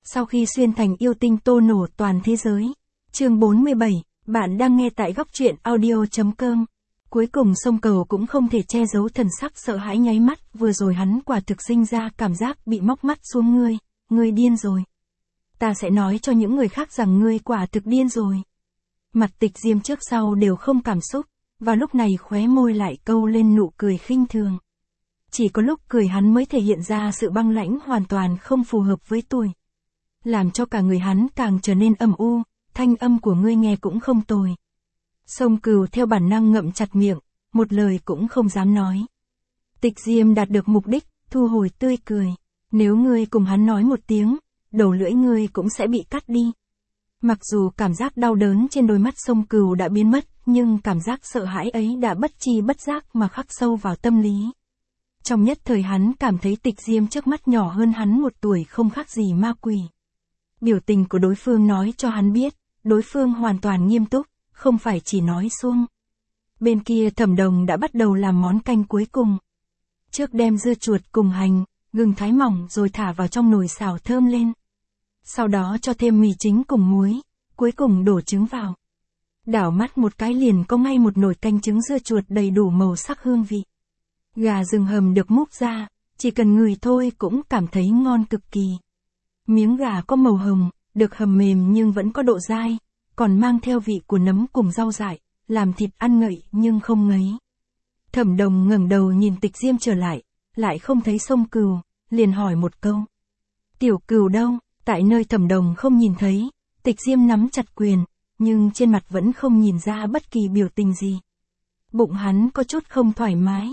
Sau khi xuyên thành yêu tinh tô nổ toàn thế giới. Chương 47, bạn đang nghe tại góc truyện audio.com. Cuối cùng sông cầu cũng không thể che giấu thần sắc sợ hãi nháy mắt, vừa rồi hắn quả thực sinh ra cảm giác bị móc mắt xuống ngươi điên rồi. Ta sẽ nói cho những người khác rằng ngươi quả thực điên rồi. Mặt Tịch Diêm trước sau đều không cảm xúc, và lúc này khóe môi lại câu lên nụ cười khinh thường. Chỉ có lúc cười hắn mới thể hiện ra sự băng lãnh hoàn toàn không phù hợp với tuổi. Làm cho cả người hắn càng trở nên âm u, thanh âm của ngươi nghe cũng không tồi. Sông Cừu theo bản năng ngậm chặt miệng, một lời cũng không dám nói. Tịch Diêm đạt được mục đích, thu hồi tươi cười. Nếu ngươi cùng hắn nói một tiếng, đầu lưỡi ngươi cũng sẽ bị cắt đi. Mặc dù cảm giác đau đớn trên đôi mắt Sông Cừu đã biến mất, nhưng cảm giác sợ hãi ấy đã bất tri bất giác mà khắc sâu vào tâm lý. Trong nhất thời hắn cảm thấy Tịch Diêm trước mắt nhỏ hơn hắn 1 tuổi không khác gì ma quỷ. Biểu tình của đối phương nói cho hắn biết, đối phương hoàn toàn nghiêm túc, không phải chỉ nói suông. Bên kia Thẩm Đồng đã bắt đầu làm món canh cuối cùng. Trước đem dưa chuột cùng hành, gừng thái mỏng rồi thả vào trong nồi xào thơm lên. Sau đó cho thêm mì chính cùng muối, cuối cùng đổ trứng vào. Đảo mắt một cái liền có ngay một nồi canh trứng dưa chuột đầy đủ màu sắc hương vị. Gà rừng hầm được múc ra, chỉ cần ngửi thôi cũng cảm thấy ngon cực kỳ. Miếng gà có màu hồng, được hầm mềm nhưng vẫn có độ dai, còn mang theo vị của nấm cùng rau dại, làm thịt ăn ngậy nhưng không ngấy. Thẩm Đồng ngẩng đầu nhìn Tịch Diêm trở lại không thấy Sông Cừu, liền hỏi một câu. Tiểu Cừu đâu? Tại nơi Thẩm Đồng không nhìn thấy, Tịch Diêm nắm chặt quyền, nhưng trên mặt vẫn không nhìn ra bất kỳ biểu tình gì. Bụng hắn có chút không thoải mái.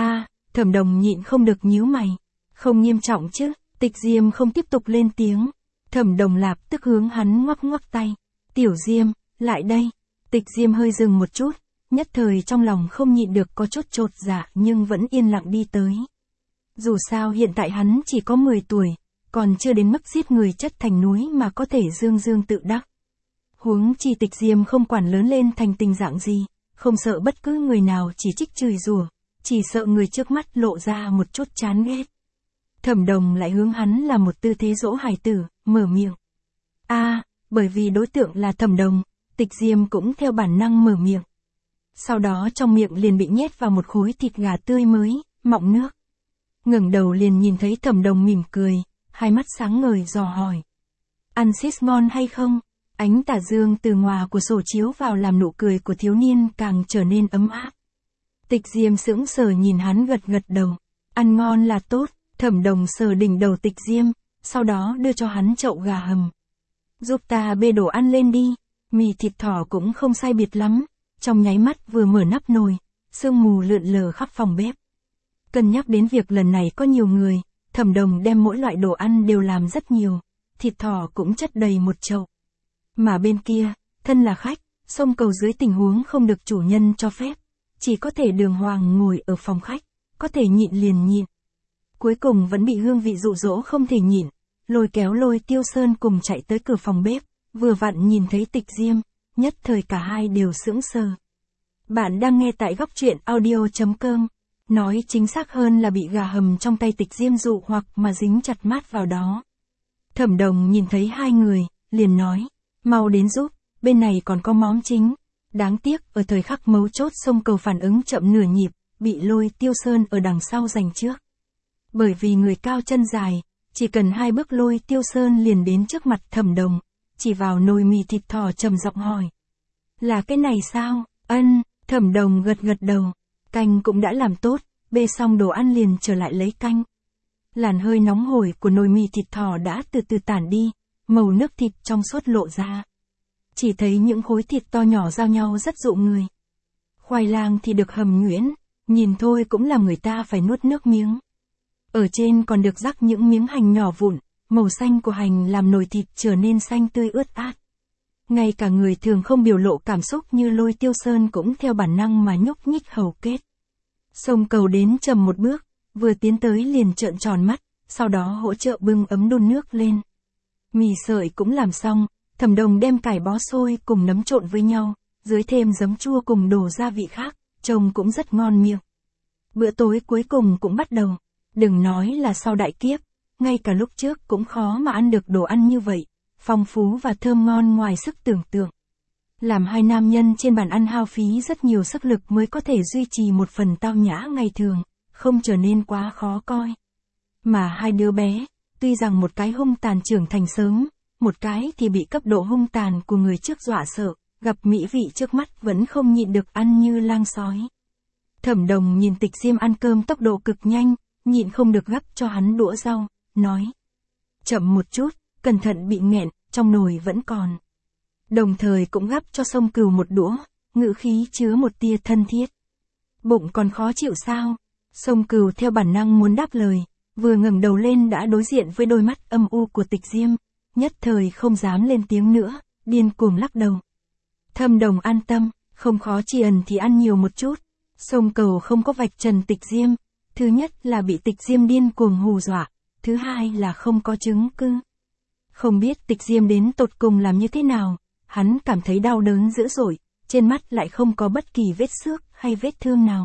Thẩm Đồng nhịn không được nhíu mày. Không nghiêm trọng chứ? Tịch Diêm không tiếp tục lên tiếng. Thẩm Đồng lạp tức hướng hắn ngoắc ngoắc tay. Tiểu Diêm, lại đây. Tịch Diêm hơi dừng một chút, nhất thời trong lòng không nhịn được có chút chột dạ nhưng vẫn yên lặng đi tới. Dù sao hiện tại hắn chỉ có 10 tuổi, còn chưa đến mức giết người chất thành núi mà có thể dương dương tự đắc. Huống chi Tịch Diêm không quản lớn lên thành tình dạng gì, không sợ bất cứ người nào chỉ trích chửi rủa, chỉ sợ người trước mắt lộ ra một chút chán ghét. Thẩm Đồng lại hướng hắn là một tư thế dỗ hài tử, mở miệng. Bởi vì đối tượng là Thẩm Đồng, Tịch Diêm cũng theo bản năng mở miệng. Sau đó trong miệng liền bị nhét vào một khối thịt gà tươi mới, mọng nước. Ngẩng đầu liền nhìn thấy Thẩm Đồng mỉm cười, hai mắt sáng ngời dò hỏi. Ăn xiết ngon hay không? Ánh tà dương từ ngoài của sổ chiếu vào làm nụ cười của thiếu niên càng trở nên ấm áp. Tịch Diêm sững sờ nhìn hắn gật đầu. Ăn ngon là tốt. Thẩm Đồng sờ đỉnh đầu Tịch Diêm, sau đó đưa cho hắn chậu gà hầm. Giúp ta bê đồ ăn lên đi. Mì thịt thỏ cũng không sai biệt lắm. Trong nháy mắt vừa mở nắp nồi, sương mù lượn lờ khắp phòng bếp. Cân nhắc đến việc lần này có nhiều người, Thẩm Đồng đem mỗi loại đồ ăn đều làm rất nhiều. Thịt thỏ cũng chất đầy một chậu. Mà bên kia, thân là khách, Sông Cầu dưới tình huống không được chủ nhân cho phép, chỉ có thể đường hoàng ngồi ở phòng khách, có thể nhịn liền nhịn. Cuối cùng vẫn bị hương vị dụ dỗ không thể nhịn, lôi kéo Lôi Tiêu Sơn cùng chạy tới cửa phòng bếp, vừa vặn nhìn thấy Tịch Diêm, nhất thời cả hai đều sững sờ. Bạn đang nghe tại góc truyện audio.com, nói chính xác hơn là bị gà hầm trong tay Tịch Diêm dụ hoặc mà dính chặt mát vào đó. Thẩm Đồng nhìn thấy hai người, liền nói, mau đến giúp, bên này còn có món chính. Đáng tiếc ở thời khắc mấu chốt Sông Cầu phản ứng chậm nửa nhịp, bị Lôi Tiêu Sơn ở đằng sau giành trước. Bởi vì người cao chân dài, chỉ cần 2 bước Lôi Tiêu Sơn liền đến trước mặt Thẩm Đồng, chỉ vào nồi mì thịt thỏ trầm giọng hỏi. Là cái này sao? Thẩm Đồng gật đầu. Canh cũng đã làm tốt, bê xong đồ ăn liền trở lại lấy canh. Làn hơi nóng hổi của nồi mì thịt thỏ đã từ từ tản đi, màu nước thịt trong suốt lộ ra. Chỉ thấy những khối thịt to nhỏ giao nhau rất dụ người. Khoai lang thì được hầm nhuyễn, nhìn thôi cũng làm người ta phải nuốt nước miếng. Ở trên còn được rắc những miếng hành nhỏ vụn, màu xanh của hành làm nồi thịt trở nên xanh tươi ướt át. Ngay cả người thường không biểu lộ cảm xúc như Lôi Tiêu Sơn cũng theo bản năng mà nhúc nhích hầu kết. Sông Cầu đến chậm một bước, vừa tiến tới liền trợn tròn mắt, sau đó hỗ trợ bưng ấm đun nước lên. Mì sợi cũng làm xong, Thẩm Đồng đem cải bó xôi cùng nấm trộn với nhau, dưới thêm giấm chua cùng đồ gia vị khác, trông cũng rất ngon miệng. Bữa tối cuối cùng cũng bắt đầu. Đừng nói là sau đại kiếp, ngay cả lúc trước cũng khó mà ăn được đồ ăn như vậy, phong phú và thơm ngon ngoài sức tưởng tượng. Làm hai nam nhân trên bàn ăn hao phí rất nhiều sức lực mới có thể duy trì một phần tao nhã ngày thường, không trở nên quá khó coi. Mà hai đứa bé, tuy rằng một cái hung tàn trưởng thành sớm, một cái thì bị cấp độ hung tàn của người trước dọa sợ, gặp mỹ vị trước mắt vẫn không nhịn được ăn như lang sói. Thẩm Đồng nhìn Tịch Diêm ăn cơm tốc độ cực nhanh, nhịn không được gắp cho hắn đũa rau, nói. Chậm một chút, cẩn thận bị nghẹn, trong nồi vẫn còn. Đồng thời cũng gắp cho Sông Cừu một đũa, ngữ khí chứa một tia thân thiết. Bụng còn khó chịu sao? Sông Cừu theo bản năng muốn đáp lời, vừa ngẩng đầu lên đã đối diện với đôi mắt âm u của Tịch Diêm, nhất thời không dám lên tiếng nữa, điên cuồng lắc đầu. Thẩm Đồng an tâm, không khó chỉ ẩn thì ăn nhiều một chút. Sông Cừu không có vạch trần Tịch Diêm, thứ nhất là bị Tịch Diêm điên cuồng hù dọa, thứ hai là không có chứng cứ. Không biết Tịch Diêm đến tột cùng làm như thế nào, hắn cảm thấy đau đớn dữ dội, trên mắt lại không có bất kỳ vết xước hay vết thương nào.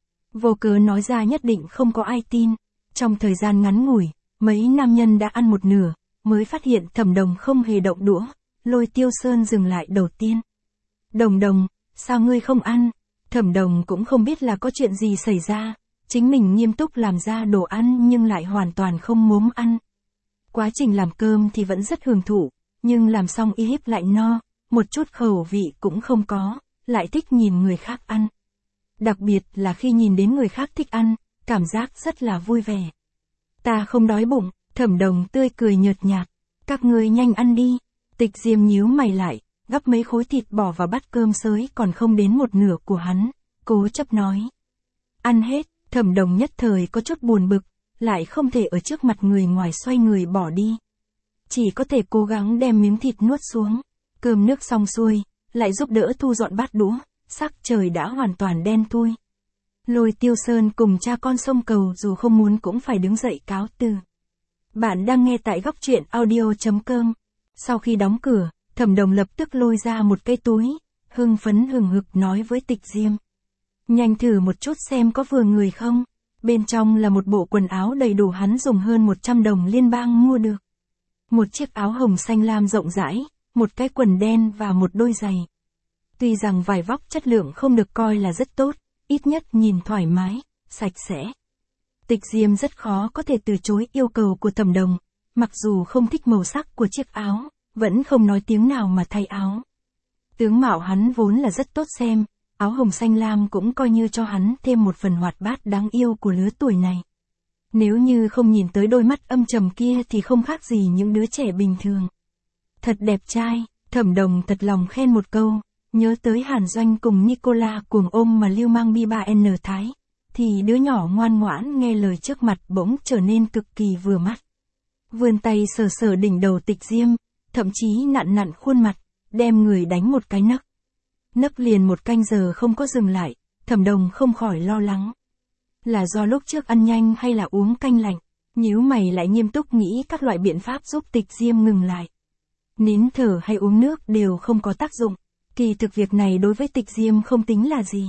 Vô cớ nói ra nhất định không có ai tin. Trong thời gian ngắn ngủi, mấy nam nhân đã ăn một nửa, mới phát hiện Thẩm Đồng không hề động đũa, Lôi Tiêu Sơn dừng lại đầu tiên. Đồng Đồng, sao ngươi không ăn? Thẩm Đồng cũng không biết là có chuyện gì xảy ra, chính mình nghiêm túc làm ra đồ ăn nhưng lại hoàn toàn không muốn ăn. Quá trình làm cơm thì vẫn rất hưởng thụ, nhưng làm xong y hiếp lại no, một chút khẩu vị cũng không có, lại thích nhìn người khác ăn. Đặc biệt là khi nhìn đến người khác thích ăn, cảm giác rất là vui vẻ. Ta không đói bụng, Thẩm Đồng tươi cười nhợt nhạt. Các ngươi nhanh ăn đi. Tịch Diêm nhíu mày lại, gắp mấy khối thịt bỏ vào bát cơm xới còn không đến một nửa của hắn, cố chấp nói. Ăn hết, Thẩm Đồng nhất thời có chút buồn bực, lại không thể ở trước mặt người ngoài xoay người bỏ đi. Chỉ có thể cố gắng đem miếng thịt nuốt xuống. Cơm nước xong xuôi, lại giúp đỡ thu dọn bát đũa, sắc trời đã hoàn toàn đen thui. Lôi Tiêu Sơn cùng cha con Sông Cừu dù không muốn cũng phải đứng dậy cáo từ. Bạn đang nghe tại góc truyện audio.com. Sau khi đóng cửa, Thẩm Đồng lập tức lôi ra một cái túi, hưng phấn hừng hực nói với Tịch Diêm. Nhanh thử một chút xem có vừa người không. Bên trong là một bộ quần áo đầy đủ hắn dùng hơn 100 đồng liên bang mua được. Một chiếc áo hồng xanh lam rộng rãi, một cái quần đen và một đôi giày. Tuy rằng vải vóc chất lượng không được coi là rất tốt, ít nhất nhìn thoải mái, sạch sẽ. Tịch Diêm rất khó có thể từ chối yêu cầu của Thẩm Đồng, mặc dù không thích màu sắc của chiếc áo, vẫn không nói tiếng nào mà thay áo. Tướng mạo hắn vốn là rất tốt xem, áo hồng xanh lam cũng coi như cho hắn thêm một phần hoạt bát đáng yêu của lứa tuổi này. Nếu như không nhìn tới đôi mắt âm trầm kia thì không khác gì những đứa trẻ bình thường. Thật đẹp trai, Thẩm Đồng thật lòng khen một câu, nhớ tới Hàn Doanh cùng Nicola cuồng ôm mà lưu mang bi 3N Thái, thì đứa nhỏ ngoan ngoãn nghe lời trước mặt bỗng trở nên cực kỳ vừa mắt. Vươn tay sờ sờ đỉnh đầu Tịch Diêm, thậm chí nặn nặn khuôn mặt, đem người đánh một cái nấc. Nấc liền một canh giờ không có dừng lại, Thẩm Đồng không khỏi lo lắng. Là do lúc trước ăn nhanh hay là uống canh lạnh, nhíu mày lại nghiêm túc nghĩ các loại biện pháp giúp Tịch Diêm ngừng lại. Nín thở hay uống nước đều không có tác dụng, kỳ thực việc này đối với Tịch Diêm không tính là gì.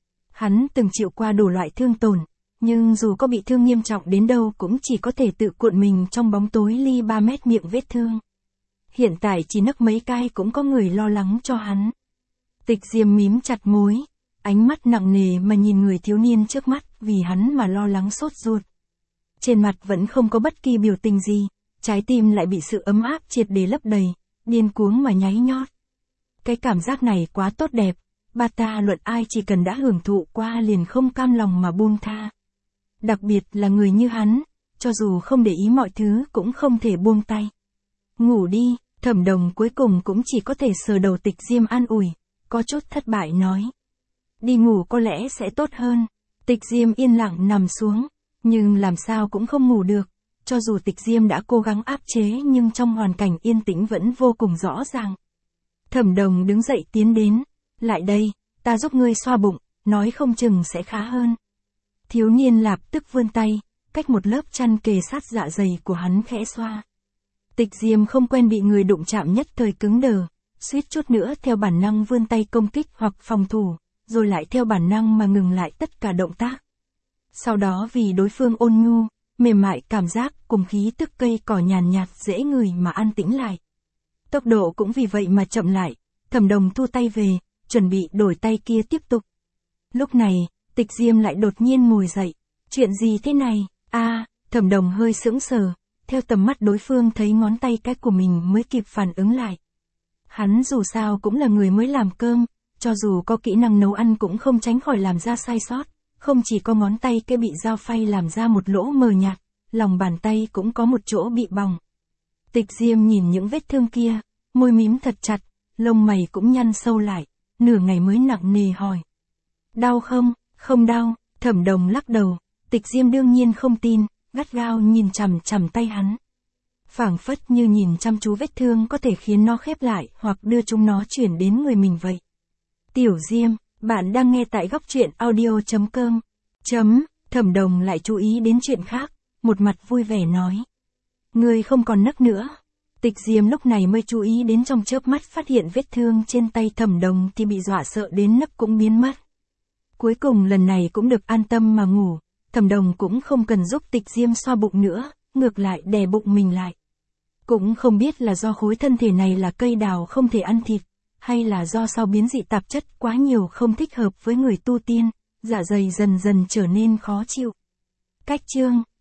Hắn từng chịu qua đủ loại thương tổn, nhưng dù có bị thương nghiêm trọng đến đâu cũng chỉ có thể tự cuộn mình trong bóng tối ly 3 mét miệng vết thương. Hiện tại chỉ nấc mấy cái cũng có người lo lắng cho hắn. Tịch Diêm mím chặt môi, ánh mắt nặng nề mà nhìn người thiếu niên trước mắt vì hắn mà lo lắng sốt ruột. Trên mặt vẫn không có bất kỳ biểu tình gì, trái tim lại bị sự ấm áp triệt để lấp đầy, điên cuống mà nháy nhót. Cái cảm giác này quá tốt đẹp, bà ta luận ai chỉ cần đã hưởng thụ qua liền không cam lòng mà buông tha. Đặc biệt là người như hắn, cho dù không để ý mọi thứ cũng không thể buông tay. Ngủ đi, Thẩm Đồng cuối cùng cũng chỉ có thể sờ đầu Tịch Diêm an ủi, có chút thất bại nói. Đi ngủ có lẽ sẽ tốt hơn. Tịch Diêm yên lặng nằm xuống, nhưng làm sao cũng không ngủ được. Cho dù Tịch Diêm đã cố gắng áp chế nhưng trong hoàn cảnh yên tĩnh vẫn vô cùng rõ ràng. Thẩm Đồng đứng dậy tiến đến, lại đây, ta giúp ngươi xoa bụng, nói không chừng sẽ khá hơn. Thiếu niên lập tức vươn tay, cách một lớp chăn kề sát dạ dày của hắn khẽ xoa. Tịch Diêm không quen bị người đụng chạm nhất thời cứng đờ, suýt chút nữa theo bản năng vươn tay công kích hoặc phòng thủ, rồi lại theo bản năng mà ngừng lại tất cả động tác. Sau đó vì đối phương ôn nhu, mềm mại cảm giác cùng khí tức cây cỏ nhàn nhạt dễ ngửi mà an tĩnh lại. Tốc độ cũng vì vậy mà chậm lại, Thẩm Đồng thu tay về, chuẩn bị đổi tay kia tiếp tục. Lúc này, Tịch Diêm lại đột nhiên ngồi dậy. Chuyện gì thế này? Thẩm Đồng hơi sững sờ, theo tầm mắt đối phương thấy ngón tay cái của mình mới kịp phản ứng lại. Hắn dù sao cũng là người mới làm cơm, cho dù có kỹ năng nấu ăn cũng không tránh khỏi làm ra sai sót, không chỉ có ngón tay cái bị dao phay làm ra một lỗ mờ nhạt, lòng bàn tay cũng có một chỗ bị bỏng. Tịch Diêm nhìn những vết thương kia, môi mím thật chặt, lông mày cũng nhăn sâu lại, nửa ngày mới nặng nề hỏi. Đau không? Không đau, Thẩm Đồng lắc đầu. Tịch Diêm đương nhiên không tin, gắt gao nhìn chằm chằm tay hắn. Phảng phất như nhìn chăm chú vết thương có thể khiến nó khép lại hoặc đưa chúng nó chuyển đến người mình vậy. Tiểu Diêm, bạn đang nghe tại góc truyện audio.com. Thẩm Đồng lại chú ý đến chuyện khác, một mặt vui vẻ nói. Ngươi không còn nấc nữa. Tịch Diêm lúc này mới chú ý đến trong chớp mắt phát hiện vết thương trên tay Thẩm Đồng thì bị dọa sợ đến nấc cũng biến mất. Cuối cùng lần này cũng được an tâm mà ngủ, Thẩm Đồng cũng không cần giúp Tịch Diêm xoa bụng nữa, ngược lại đè bụng mình lại. Cũng không biết là do khối thân thể này là cây đào không thể ăn thịt, hay là do sau biến dị tạp chất quá nhiều không thích hợp với người tu tiên, dạ dày dần dần trở nên khó chịu. Cách chương